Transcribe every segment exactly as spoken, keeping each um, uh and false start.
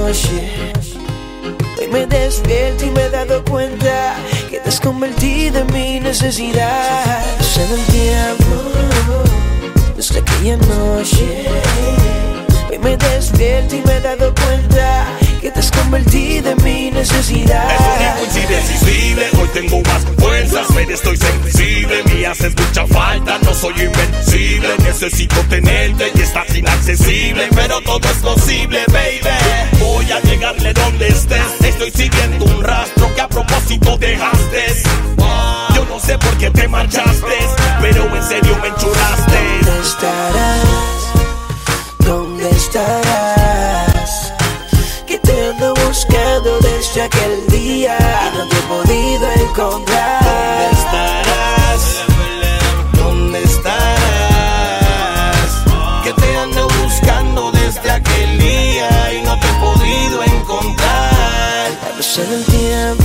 noche. Hoy me despierto y me he dado cuenta que te has convertido en mi necesidad. Sé del tiempo desde aquella noche. Hoy me despierto y me he dado cuenta que te has convertido en mi necesidad. Es único, indecisible, hoy tengo más fuerzas, pero estoy sensible. Me haces mucha falta, no soy invencible. Necesito tenerte y estás inaccesible, pero todo es posible, baby. Voy a llegarle donde estés. Estoy siguiendo un rastro que a propósito dejaste. Yo no sé por qué te marchaste, pero en serio me enchulaste. ¿Dónde estarás? ¿Dónde estarás? Que te ando buscando desde aquel día y no te he podido encontrar. ¿Dónde estarás? ¿Dónde estarás? Que te ando buscando desde aquel día y no te he podido encontrar. A pesar del tiempo,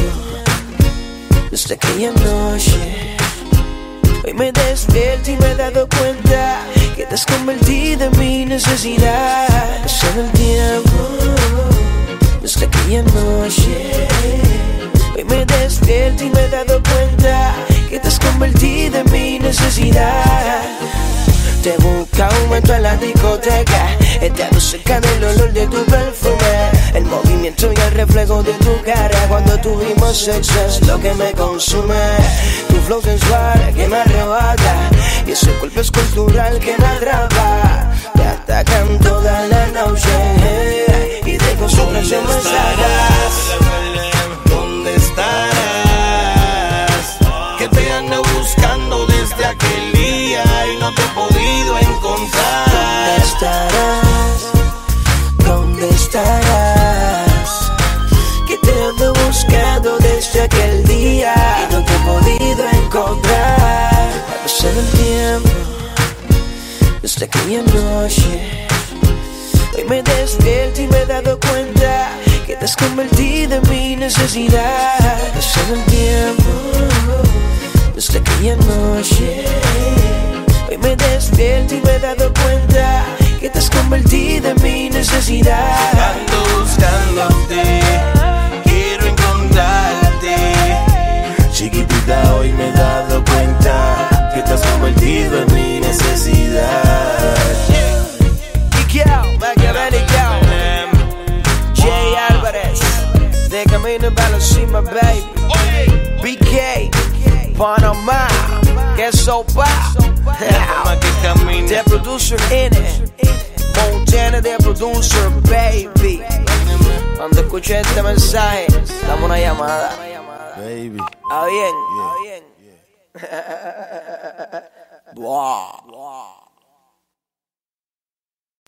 desde aquella noche, hoy me despierto y me he dado cuenta que te has convertido en mi necesidad. A pesar del tiempo, desde aquella noche, hoy me despierto y me he dado cuenta que te has convertido en mi necesidad. Te busca un momento en la discoteca, estando cerca del olor de tu perfume, el movimiento y el reflejo de tu cara cuando tuvimos sexo es lo que me consume. Tu flow sensual que me arrebata y ese cuerpo escultural que me atrapa. Te atacan toda la noche y de concentración me sacas. ¿Dónde estarás? Que te ando buscando desde aquel día y no te he podido encontrar. ¿Dónde estarás? ¿Dónde estarás? Que te ando buscando desde aquel día y no te he podido encontrar. A pesar del tiempo, desde aquella noche, hoy me despierto y me he dado cuenta que te has convertido en mi necesidad. A pesar del tiempo, desde aquella noche, hoy me despierto y me he dado cuenta que te has convertido en mi necesidad. Ando buscándote, quiero encontrarte. Chiquitita, hoy me he dado cuenta que te has convertido en mi necesidad. Miguel, Machiavellico, Jay Álvarez, de camino para encima, baby. B K, Panamá, que sopa. The producer in it, Montana, the producer, baby. Cuando escuché este mensaje, dame una llamada. Baby. ¿Está bien? Yeah. ¿Está bien? Blah.